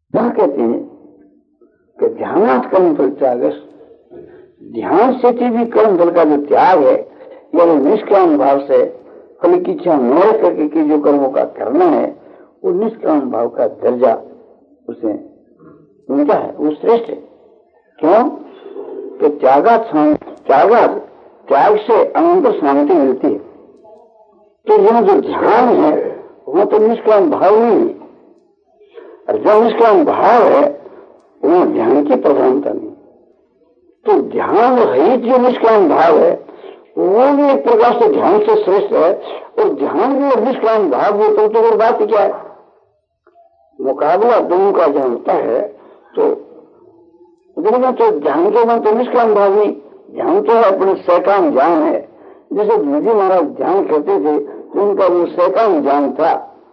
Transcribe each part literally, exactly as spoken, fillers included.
क्या कहते हैं कि ध्यानात् कर्म फल त्याग, ध्यान से भी कर्म फल का जो त्याग है, यानी निष्काम भाव से फल की इच्छा न करके कि जो कर्मों का करना है, वो निष्काम भाव का दर्जा उसे उनका है, वो श्रेष्ठ है। क्यों कि त्यागा त्यागा त्याग से अनंत शांति मिलती है। तो यह जो ध्यान है वो तो निष्काम भाव नहीं है, और जो निष्काम भाव है वो ध्यान की प्रधानता नहीं। तो ध्यान रहित जो निष्काम भाव है वो भी एक प्रकार से ध्यान से श्रेष्ठ है, और ध्यान भी और निष्काम भाव हो तो, तो और बात क्या है। मुकाबला दोनों का जब होता है तो देखना, तो ध्यान के मन तो निष्काम भाव नहीं, ध्यान तो है अपने सैकाम ज्ञान है। जैसे जी महाराज ध्यान करते थे तो उनका वो सैकाम ज्ञान था।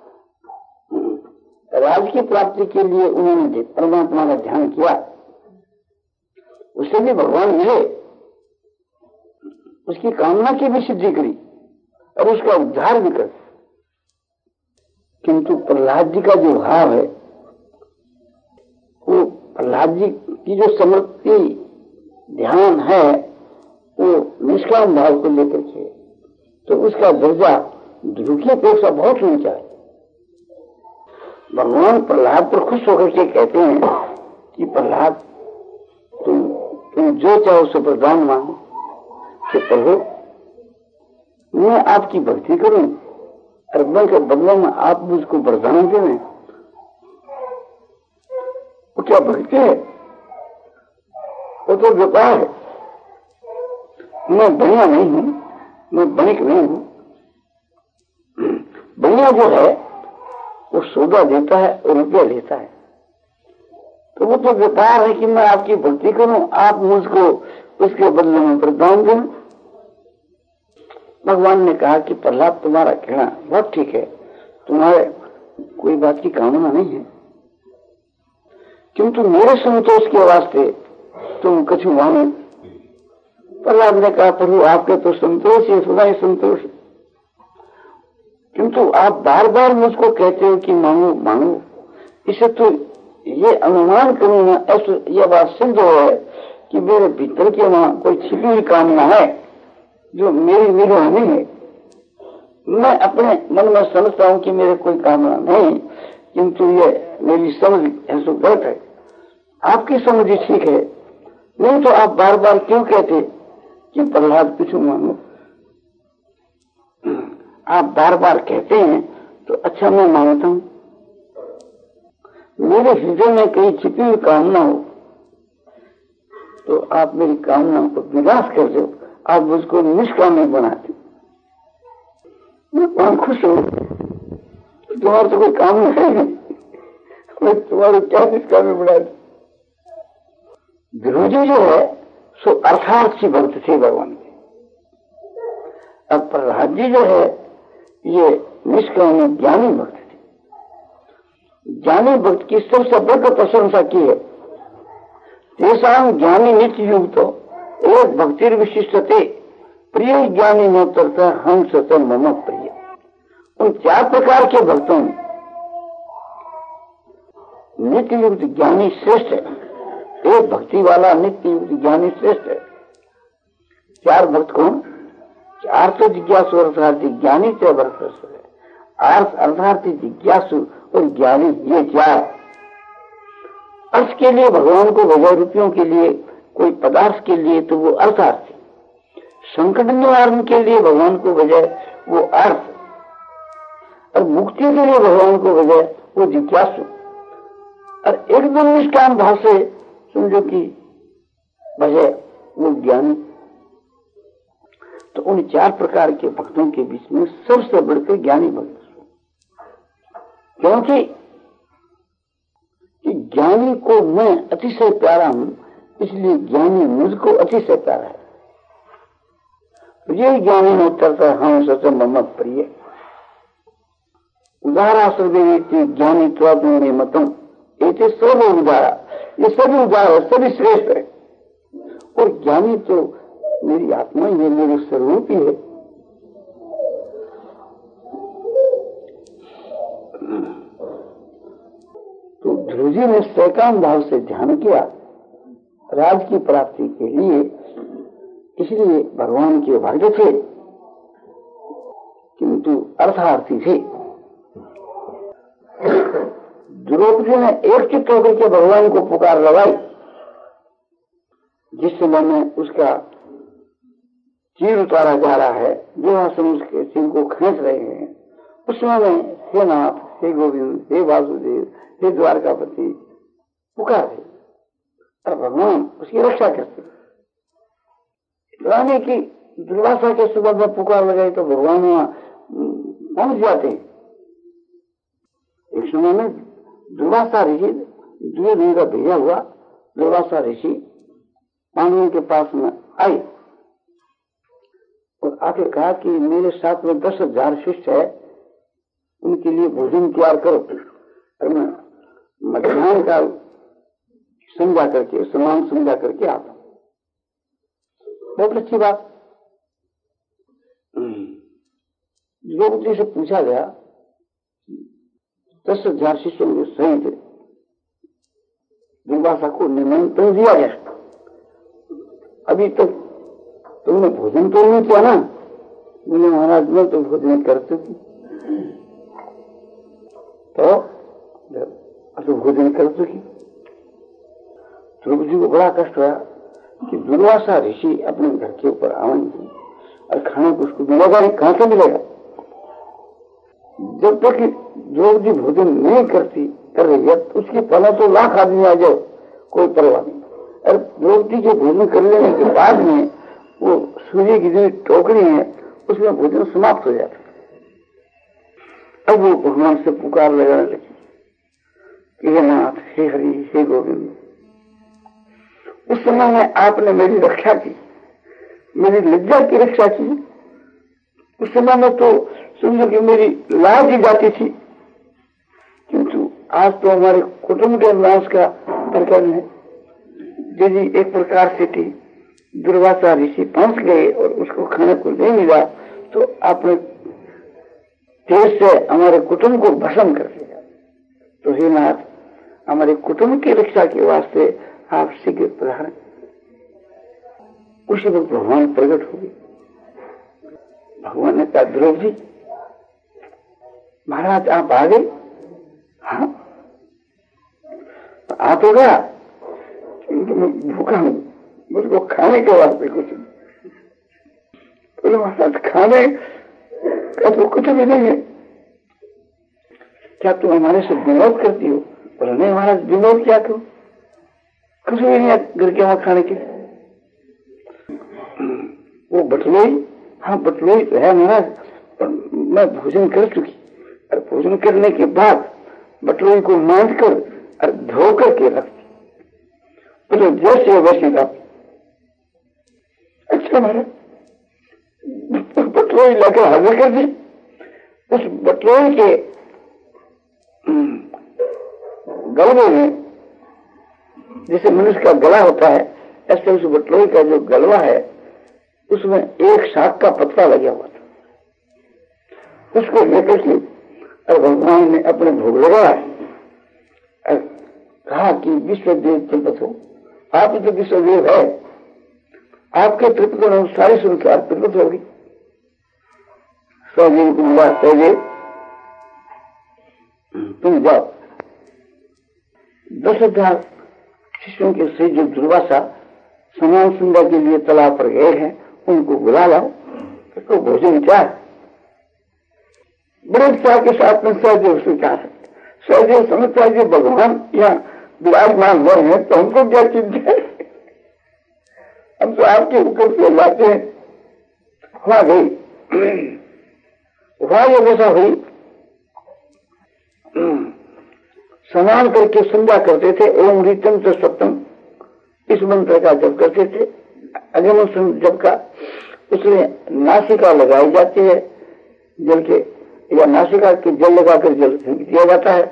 राज की प्राप्ति के लिए उन्होंने परमात्मा का ध्यान किया, उससे भी भगवान मिले, उसकी कामना की भी सिद्धि करी और उसका उद्धार भी कर। किंतु प्रहलाद जी का जो भाव है, वो प्रहलाद जी की जो समर्पि ध्यान है वो निष्काम भाव को लेकर के, तो उसका दर्जा ध्रुव की अपेक्षा बहुत ऊंचा है। भगवान प्रहलाद पर खुश होकर के कहते हैं कि प्रहलाद तुम तुम जो चाहो सो प्रदान मांगो, कि प्रभु मैं आपकी भक्ति करूं और बल के बदले में आप मुझको वरदान दें। वो क्या भक्ति है, वो तो व्यापार है। मैं बढ़िया नहीं हूं, मैं बनिक नहीं हूं। बढ़िया जो है वो सौदा देता है और रुपया लेता है, तो वो तो व्यापार है कि मैं आपकी भक्ति करूं, आप मुझको उसके बदले में वरदान दें। भगवान ने कहा कि प्रहलाद तुम्हारा कहना बहुत ठीक है, तुम्हारे कोई बात की कामना नहीं है, किंतु मेरे संतोष के वास्ते तुम कछु मांगो। प्रहलाद ने कहा प्रभु आपके तो संतोष ही सदा ही संतोष, किंतु आप बार बार मुझको कहते हो कि मांगो मांगो, इसे तो ये अनुमान करूंगा, ऐसा यह बात सिद्ध है कि मेरे भीतर के वहां कोई छिपी हुई कामना है जो मेरी विरोह नहीं है। मैं अपने मन में समझता हूं कि मेरे कोई कामना नहीं, किंतु ये मेरी समझ ऐसा गलत है। आपकी समझ ही ठीक है, नहीं तो आप बार बार क्यों कहते कि प्रहलाद कुछ मांगो। आप बार बार कहते हैं तो अच्छा मैं मांगता हूं, मेरे हृदय में कहीं छिपी हुई कामना हो तो आप मेरी कामना को विनाश कर दो, आप मुझको निष्काम बनाते। मैं बहुत खुश हूं, तुम्हारा तो कोई काम नहीं है, मैं तुम्हारे क्या निष्काम बना दू। ध्रुव जी जो है सो अर्थार्थ से भक्त थे भगवान के। अब प्रहलाद जी जो है ये निष्काम ज्ञानी भक्त थे। ज्ञानी भक्त की सबसे बढ़कर प्रशंसा की है। तेषां ज्ञानी नित्य युक्त एक भक्ति विशिष्टते प्रिय ज्ञानी न तरता हम सत मम प्रिय। उन चार प्रकार के भक्तों में नित्य युक्त ज्ञानी श्रेष्ठ है। एक भक्ति वाला नित्य युक्त ज्ञानी श्रेष्ठ है। चार भक्त कौन? चार तो जिज्ञासु अर्थार्थी ज्ञानी से भक्त है, अर्थ अर्थार्थी जिज्ञासु और ज्ञानी, ये चार। अर्थ के लिए भगवान को भजो, रुपयों के लिए कोई पदार्थ के लिए तो वो अर्थार्थी, संकट निवारण के लिए भगवान को भजे वो अर्थ, और मुक्ति के लिए भगवान को भजे वो जिज्ञासु, और एकदम निष्काम भाव से समझो कि भजे वो ज्ञानी। तो उन चार प्रकार के भक्तों के बीच में सबसे बढ़कर ज्ञानी भक्त, क्योंकि कि ज्ञानी को मैं अतिशय प्यारा हूं, इसलिए ज्ञानी मुझको अतिशय प्यारा है। ये ज्ञानी में उतरता हम सच मम प्रिय। उदारा सर्वे ज्ञानी त्वात्म मतम, ये सब उदारा, ये सभी उदार है, सभी श्रेष्ठ है। और ज्ञानी तो मेरी आत्मा ही है, मेरे स्वरूप ही है। तो ध्रुव जी ने सैकाम भाव से ध्यान किया राज की प्राप्ति के लिए, इसलिए भगवान के भक्त थे किंतु अर्थार्थी थे। द्रौपदी ने एक चित्त होकर के भगवान को पुकार लगाई, जिस समय में उसका चीर उतारा जा रहा है, जो आसन उसके सिर को खींच रहे हैं, उस समय में हे नाथ, हे गोविंद, हे वासुदेव, हे द्वारकापति पुकारे और भगवान उसकी रक्षा करते। रानी की दुर्वासा के सुबह में पुकार लगाई तो भगवान वहां पहुंच जाते। एक समय में दुर्वासा ऋषि, दुर्योधन का भेजा हुआ दुर्वासा ऋषि पांडवों के पास में आई और आके कहा कि मेरे साथ में दस हजार शिष्य है, उनके लिए भोजन तैयार करो और मैं मध्याह्न का संध्या करके समान संध्या करके आता हूं। बहुत अच्छी बात। द्रौपदी से पूछा गया, दस हजार शिष्यों के सहित दुर्वासा को निमंत्रण दिया गया, अभी तक तुमने भोजन तो नहीं किया ना? बोले महाराज मैं तो भोजन कर चुकी। तो अब भोजन कर चुकी। द्रौपदी को बड़ा कष्ट हुआ कि दुर्वासा ऋषि अपने घर के ऊपर आवेंगे और खाने को उसको मिलेगा नहीं, कहां से मिलेगा? जब तक द्रौपदी भोजन नहीं करती कर रही है उसके पहले तो लाख आदमी आ जाओ, कोई परवाह नहीं। और द्रौपदी के भोजन कर लेने के बाद में वो सूर्य की जो टोकरी है उसमें भोजन समाप्त हो जाता। अब वो भगवान से पुकार लगाने लगी कि हे नाथ, हे हरि, हे गोविंद। उस समय में आपने मेरी रक्षा की, मेरी लज्जा की रक्षा की। उस समय में तो समझो कि मेरी लाज ही जाती थी, किंतु आज तो हमारे कुटुंब के नाश का प्रकरण है। यदि एक प्रकार से थी दुर्वासा ऋषि पहुंच गए और उसको खाने को नहीं मिला तो आपने तेज से हमारे कुटुंब को भस्म कर दिया। तो हे नाथ, हमारे कुटुंब की रक्षा के वास्ते आप शीघ्र पधारें। उसी वक्त भगवान प्रकट हो गए। भगवान ने कहा, द्रौपदी महाराज आप आ गए? हाँ आ तो गया, भूखा हूं, मुझको खाने के वास्ते कुछ नहीं। बोले महाराज खाने का तो कुछ भी नहीं है, क्या तुम हमारे से विनोद करती हो? बोले नहीं महाराज, विनोद क्या करूं, कुछ भी नहीं है घर के वहां खाने के। वो बटलोई, हाँ बटलोई तो है महाराज, पर मैं भोजन कर चुकी और भोजन करने के बाद बटलोई को मांझ कर और धो करके रख तो जैसे वैसे का। अच्छा महाराज, बटलोई लाकर हाजिर कर दी। उस बटलोई के गलबे में, जैसे मनुष्य का गला होता है ऐसे उस बटलोई का जो गलवा है उसमें एक शाख का पत्ता लगा हुआ था। उसको लेकर के और भगवान ने अपने भोग लगाया और कहा कि विश्वदेव तृप्त हो, आप तो विश्वदेव है, आपके तृप्त होने सारी संसार तृप्त होगी। सहदेव को बोला, सहदेव तुम जाओ, दस हजार शिष्यों के से जो दुर्वासा समान संध्या के लिए तालाब पर गए हैं उनको बुला लाओ, तो भोजन क्या है? बड़े उत्साह के साथ में सहदेव स्वीकार है। सहदेव समझता है कि भगवान यहाँ विराजमान हुए हैं तो हमको क्या चिंता है, हम तो आपके हुक्म से लाते हैं। वहां गई, वहां ये दशा हुई, स्नान करके संध्या करते थे, ओम ऋतम च सप्तम इस मंत्र का जप करते थे। अगम जप का उसमें नासिका लगाई जाती है जल के, या नासिका के जल लगाकर जल दिया जाता है।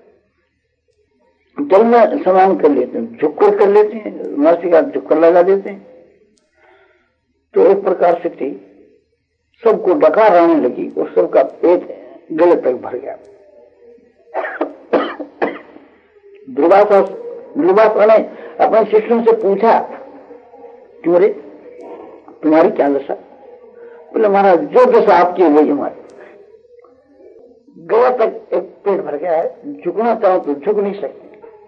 जल में स्नान कर लेते हैं, झुक्कर कर लेते हैं, नासिका झुक्कर लगा देते हैं। तो एक प्रकार से थी, सबको डकार आने लगी और सबका पेट गले तक भर गया। दुर्वासा दुर्वासा ने अपने शिष्यों से पूछा, क्यों रे तुम्हारी क्या दशा? बोले महाराज जो दशा आपकी है वही हमारी। गया तक एक पेट भर गया है, झुकना चाहो तो झुक नहीं सकते।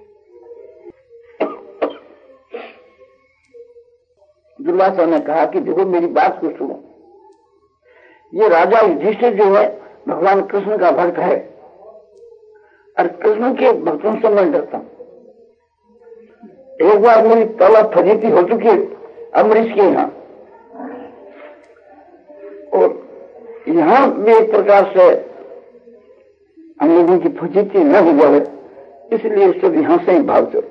दुर्वासा ने कहा कि देखो मेरी बात को सुनो, ये राजा युधिष्ठिर जो है भगवान कृष्ण का भक्त है और कृष्ण के भक्तों से मैं डरता हूं। एक बार मेरी तलब फजीती हो चुकी है अमरीश के यहाँ, और यहाँ भी एक प्रकार से हम लोगों की फजीती न हो जाए, इसलिए सब यहां से ही भाग चलो।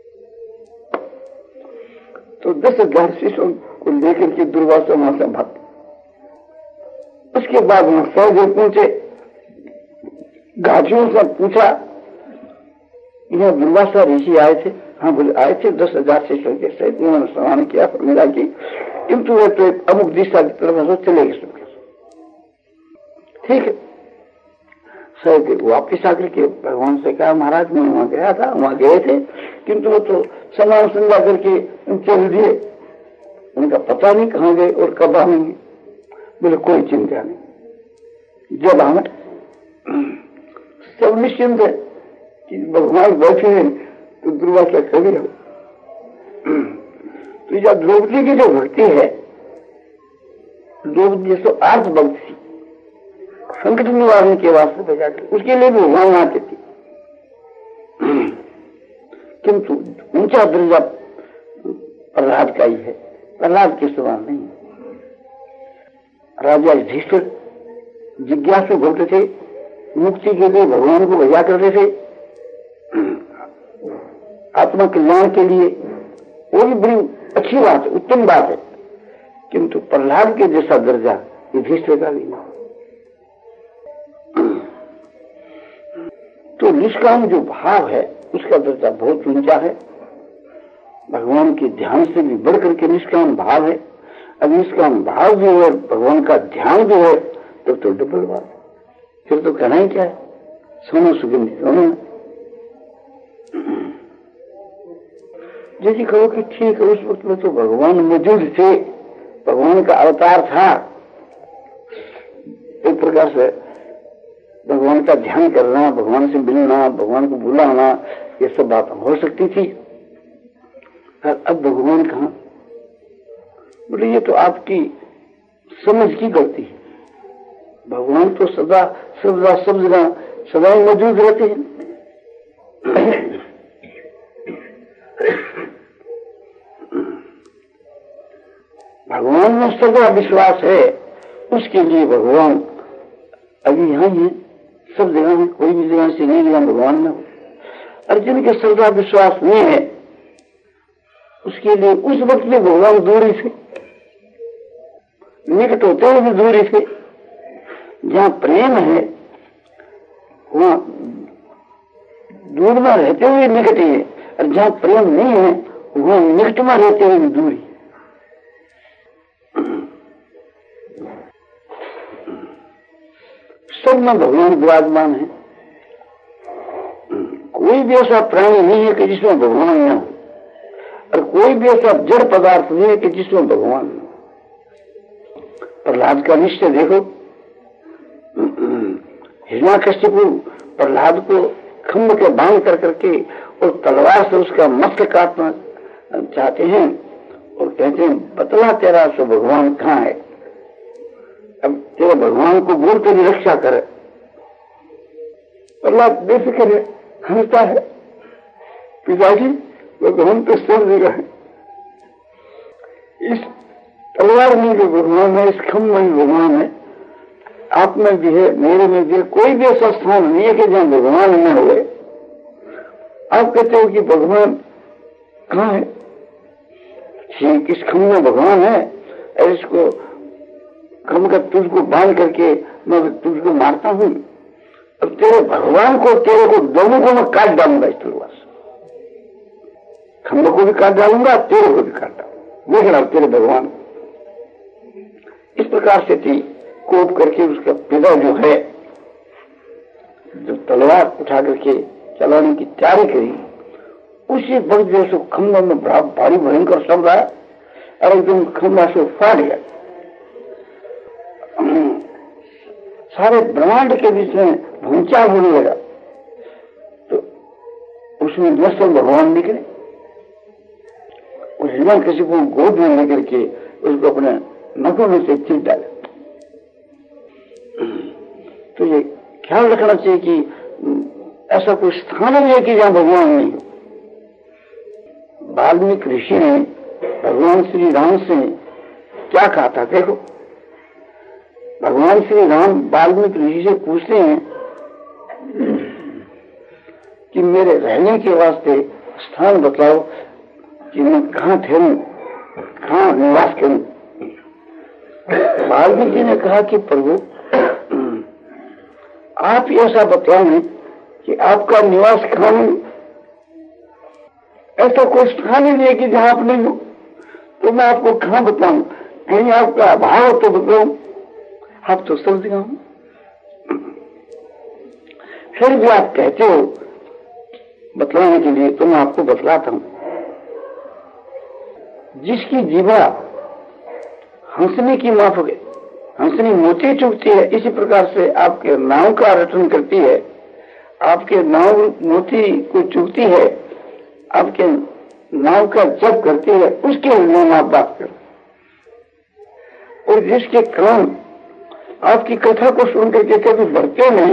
तो दस हजार शिष्यों को लेकर के दुर्वासा वहां से भाग। उसके बाद वहां सहदेव पहुंचे, घाटियों से पूछा, यह दुर्वासा ऋषि आए थे? हाँ बोले आए थे, दस हजार शिष्यों के सहित उन्होंने स्नान किया, मिला की, किंतु वे तो एक अमुक दिशा की तरफ चले गए। ठीक है, सहदेव वापिस आकर के भगवान से कहा, महाराज मैं वहां गया था, वहां गए थे, किंतु वो तो समान संध्या करके चल दिए, उनका पता नहीं कहाँ गए और कब आएंगे। बोले कोई चिंता नहीं, जब हमें सब निश्चिंत है कि भगवान बैठे हैं तो दुर्वासा खड़ी हो। तो यह द्रौपदी की जो भक्ति है, द्रौपदी तो आर्थ भक्त थी, संकट निवारण के वास्ते भेजा कर उसके लिए भी भगवान आते थे, किंतु ऊंचा दर्जा प्रहलाद का ही है, प्रहलाद के समान नहीं। राजा युधिष्ठिर जिज्ञासु भक्त थे, मुक्ति के लिए भगवान को भजा करते थे, आत्मा कल्याण के लिए, वो भी बड़ी अच्छी बात है, उत्तम बात है, किंतु प्रहलाद के जैसा दर्जा युधिष्ठिर का भी नहीं। तो निष्काम जो भाव है उसका दर्जा बहुत ऊंचा है, भगवान के ध्यान से भी बढ़कर के निष्काम भाव है। अब निष्काम भाव भी है, भगवान का ध्यान भी है, तो तो डबल बात, फिर तो कहना ही क्या है, सोना सुगंधित सोना। जैसे कहो कि ठीक है, उस वक्त में तो भगवान मौजूद थे, भगवान का अवतार था, एक प्रकार से भगवान का ध्यान करना, भगवान से मिलना, भगवान को बुलाना, ये सब बातें हो सकती थी। और अब भगवान कहाँ? बोले ये तो आपकी समझ की गलती है, भगवान तो सदा सदा सब जगह सदा ही मौजूद रहते हैं। भगवान में सदा विश्वास है, उसके लिए भगवान अभी यहाँ ही है, सब जगह है, कोई भी जगह से नहीं जगह भगवान में हो। और जिनके सदा विश्वास नहीं है, उसके लिए उस वक्त में भगवान दूरी से, निकट होते हुए भी दूरी से। जहाँ प्रेम है वहाँ दूर में रहते हुए निकट है, और जहाँ प्रेम नहीं है वहाँ निकट में रहते हुए भी दूरी। सब में भगवान विराजमान है, कोई भी ऐसा प्राणी नहीं है कि जिसमें भगवान न हो, और कोई भी ऐसा जड़ पदार्थ नहीं है कि जिसमें भगवान न हो। प्रहलाद का निश्चय देखो, हिरण्यकशिपु प्रहलाद को खम्भ के बांध कर करके और तलवार से उसका मस्तक काटना चाहते हैं, और कहते हैं बतला तेरा सो भगवान कहाँ है, अब तेरे भगवान को बोल तेरी रक्षा करे। प्रहलाद बेफिक्र है, हंसता है, पिताजी भगवान तो सब जगह है, इस तलवार में भी भगवान है, इस खम्भ में भी भगवान है, आप में भी है, मेरे में भी है, कोई भी ऐसा स्थान नहीं है कि जहाँ भगवान न हुए। आप कहते हो कि भगवान कहाँ है, किस खम्भ में भगवान है, और इसको खम्भ का तुझको बांध करके मैं तुझको मारता हूँ, अब तेरे भगवान को, तेरे को दोनों को मैं काट डालूंगा इस तलवार से, खम्भ को भी काट डालूंगा, तेरे को भी काट डालूंगा, देख रहा तेरे भगवान को। इस प्रकार से थी कोप करके उसका पिता जो है, जब तलवार उठा करके चलाने की तैयारी करी, उसी वक्त जो सो खंभा में बड़ा भारी भयंकर शब्द आया और एकदम खंभा से फाट गया। सारे ब्रह्मांड के बीच में भूचाल होने लगा। तो उसमें दस भगवान निकले। उस हिरण किसी को गोद में लेकर के उसको अपने नखों में से चीर डाले। तो ये ख्याल रखना चाहिए कि ऐसा कोई स्थान नहीं है कि जहां भगवान नहीं हो। वाल्मीकि ऋषि ने भगवान श्री राम से क्या कहा था? देखो, भगवान श्री राम वाल्मीकि ऋषि से पूछते हैं कि मेरे रहने के वास्ते स्थान बताओ कि मैं कहाँ ठहरूं, कहाँ निवास करूं। वाल्मीकि जी ने कहा कि प्रभु आप ऐसा बताएं कि आपका निवास कहाँ है। ऐसा कोई स्थान ही नहीं है कि जहां आप नहीं हो, तो मैं आपको कहां बताऊं? कहीं आपका अभाव हो तो बताऊं, आप तो सब जगह हो। फिर भी आप कहते हो बतलाने के लिए, तो मैं आपको बतलाता हूं। जिसकी जीवा हंसने की माफक हंसनी मोती चुभती है, इसी प्रकार से आपके नाव का रटन करती है, आपके नाव मोती को चुभती है, आपके नाव का जप करती है, उसके हृदय में आप बात करो। और जिसके कान आपकी कथा को सुनकर के कभी बढ़ते नहीं,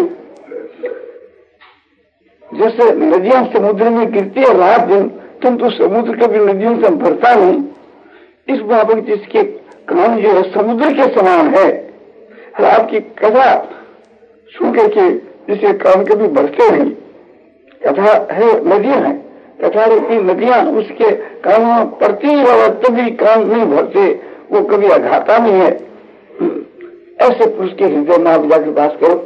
जैसे नदियां समुद्र में गिरती है रात दिन, किंतु समुद्र कभी नदियों से भरता नहीं, इस बाबत जिसके कान जो है समुद्र के समान है, और आपकी कथा सुन करके जिसके कान कभी बढ़ते नहीं, कथा है नदियां है, कथा रूपी नदियां उसके कानों में पड़ती ही रहा तभी कान नहीं भरते, वो कभी अघाता नहीं है। ऐसे पुरुष के हृदय में आप जाकर बात करो।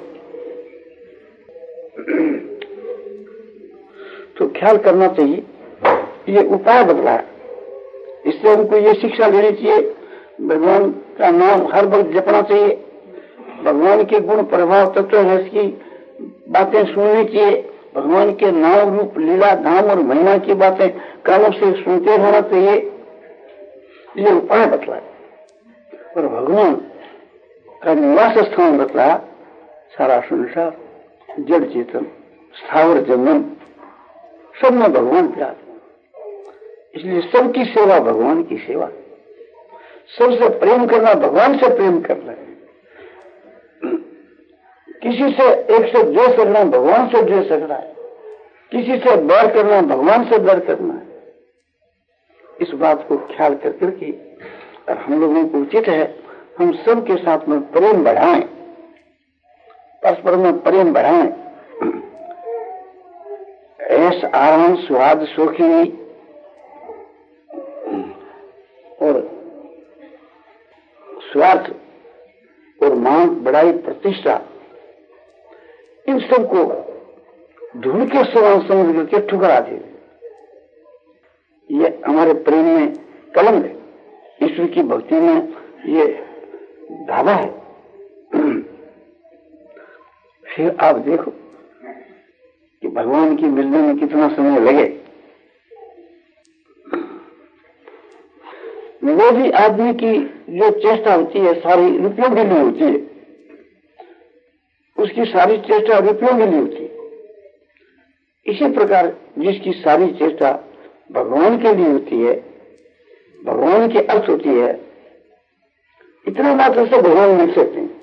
तो ख्याल करना चाहिए, ये उपाय बदला है। इससे हमको ये शिक्षा लेनी चाहिए, भगवान का नाम हर वक्त जपना चाहिए, भगवान के गुण प्रभाव तत्व रस की बातें सुननी चाहिए, भगवान के नाम रूप लीला धाम और महिमा की बातें कानों से सुनते रहना चाहिए। ये उपाय बतला और भगवान का निवास स्थान बतला। सारा संसार जड़ चेतन स्थावर जंगम सब में भगवान विराज, इसलिए सबकी सेवा भगवान की सेवा, सबसे प्रेम करना भगवान से प्रेम करना है। किसी से एक से द्वेष करना भगवान से द्वेष करना है, किसी से बैर करना भगवान से बैर करना है। इस बात को ख्याल कर करके और हम लोगों को उचित है हम सबके साथ में प्रेम बढ़ाएं, परस्पर में प्रेम बढ़ाएं। ऐश आराम स्वाद सुखी और स्वार्थ और मान बड़ाई प्रतिष्ठा, इन सबको ढूंढ के सवाल समझ करके ठुकरा दे। ये हमारे प्रेम में कलम है, ईश्वर की भक्ति में ये धावा है। फिर आप देखो कि भगवान की मिलने में कितना समय लगे। वो भी आदमी की जो चेष्टा होती है सारी रुपयों के लिए होती है, उसकी सारी चेष्टा रुपयों के लिए होती है। इसी प्रकार जिसकी सारी चेष्टा भगवान के लिए होती है, भगवान के अर्थ होती है, इतना मात्र से भगवान मिल सकते हैं।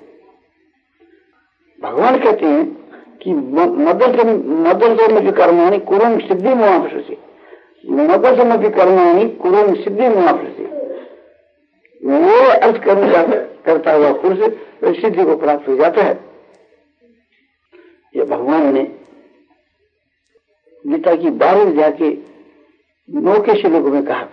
भगवान कहते हैं कि मदर्शम कर्माणी कुरुम सिद्धि मुआफसी, मदर्शम कर्माणी कुरुम सिद्धि मुआफसी। वो अर्थ कर्म करता हुआ पुरुष सिद्धि को प्राप्त हो जाता है। ये भगवान ने गीता की बारह जाके नौ के श्लोक में कहा।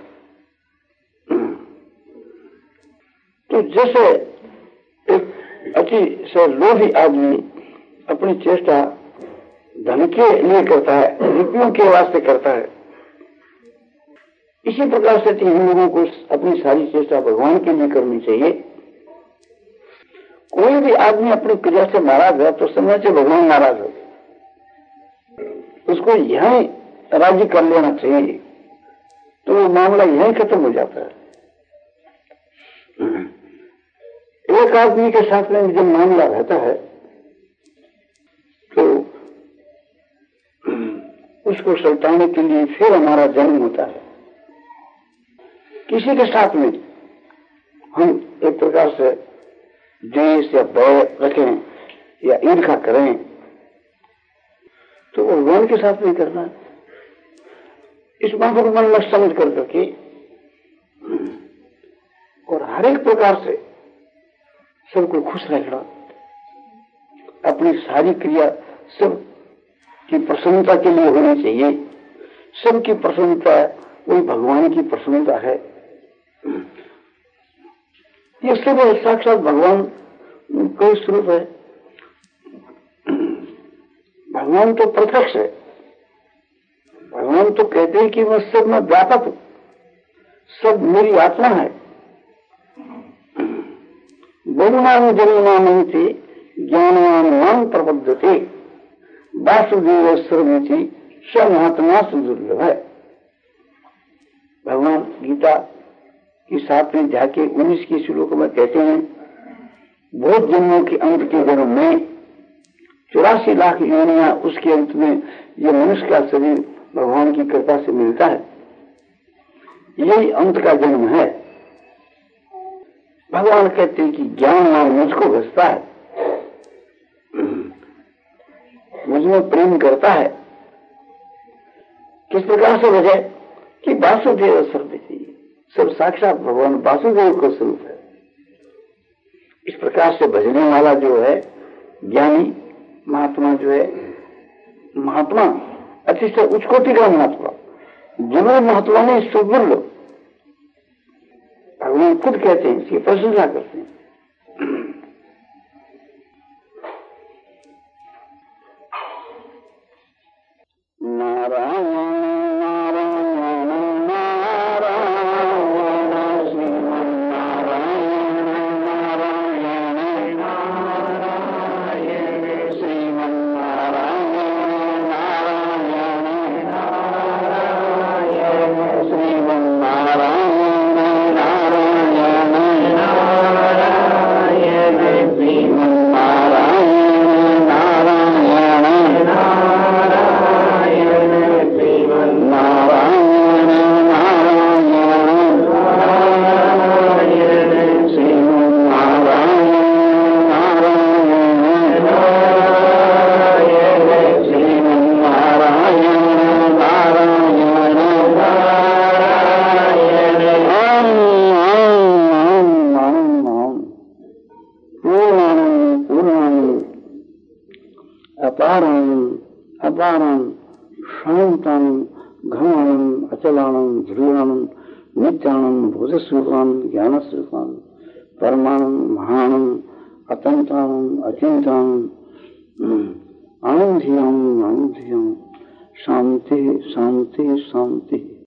तो जैसे एक अति से लोभी आदमी अपनी चेष्टा धन के लिए करता है, रुपयों के वास्ते करता है, इसी प्रकार से हम लोगों को अपनी सारी चेष्टा भगवान के लिए करनी चाहिए। कोई भी आदमी अपनी क्रिया से नाराज है तो समझ से भगवान नाराज हो, उसको यह राजी कर लेना चाहिए, तो वो मामला यहीं खत्म हो जाता है। एक आदमी के साथ में जब मामला रहता है तो उसको सल्टाने के लिए फिर हमारा जन्म होता है। किसी के साथ में हम एक प्रकार से द्वेष या बैर रखें या ईर्ष्या करें तो वो भगवान के साथ नहीं करना है। इस बात को मन में समझ कर करके और हर एक प्रकार से सबको खुश रखना, अपनी सारी क्रिया सब की प्रसन्नता के लिए होनी चाहिए। सबकी प्रसन्नता वही भगवान की प्रसन्नता है। ये सब साक्षात भगवान का स्वरूप है। भगवान तो प्रत्यक्ष है। भगवान तो कहते हैं कि मैं सब में व्यापक हूं, सब मेरी आत्मा है। बहुनाम जन्मनाम थी ज्ञानवान नाम प्रबद्धते वासुदेव सर्वमिति स महात्मा सुदुर्लभ है। भगवान गीता की सातवें जाके उन्नीस की श्लोक में कहते हैं, बहुत जन्मों के अंत के जन्म में चौरासी लाख योनियां, उसके अंत में ये मनुष्य का शरीर भगवान की कृपा से मिलता है। यही अंत का जन्म है। भगवान कहते हैं कि ज्ञानवान मुझको घसता है, मुझमें प्रेम करता है। किस प्रकार से वजह कि वासुदेव सर्वमिति, सब साक्षात भगवान वासुदेव का स्वरूप है। इस प्रकार से भजने वाला जो है ज्ञानी महात्मा जो है, महात्मा अतिशय उच्च कोटि का महात्मा, जिन्होंने महात्मा ने सुदुर्लभ, भगवान खुद कहते हैं, इसकी प्रशंसा करते हैं। नारायण नारायण नारायण श्रीमन नारायण नारायण नारायण श्रीमन नारायण नारायण नारायण श्रीमन नारायण नारायण नारायण श्रीमन नारायण नारायण नारायण श्रीमन नारायण नारायण नारायण श्रीमन नारायण नारायण नारायण श्रीमन नारायण नारायण नारायण। ओम ओम ओम ओम पूर्णं पूर्णं अपारं अपारं शांतं घनं अचलानं ध्रुवं नित्यानं भूतस्वरूपं ज्ञानस्वरूपं परमानं महानं अतन्तानं अचिन्तानं आनंदियं आनंदियं शांति शांति शांति।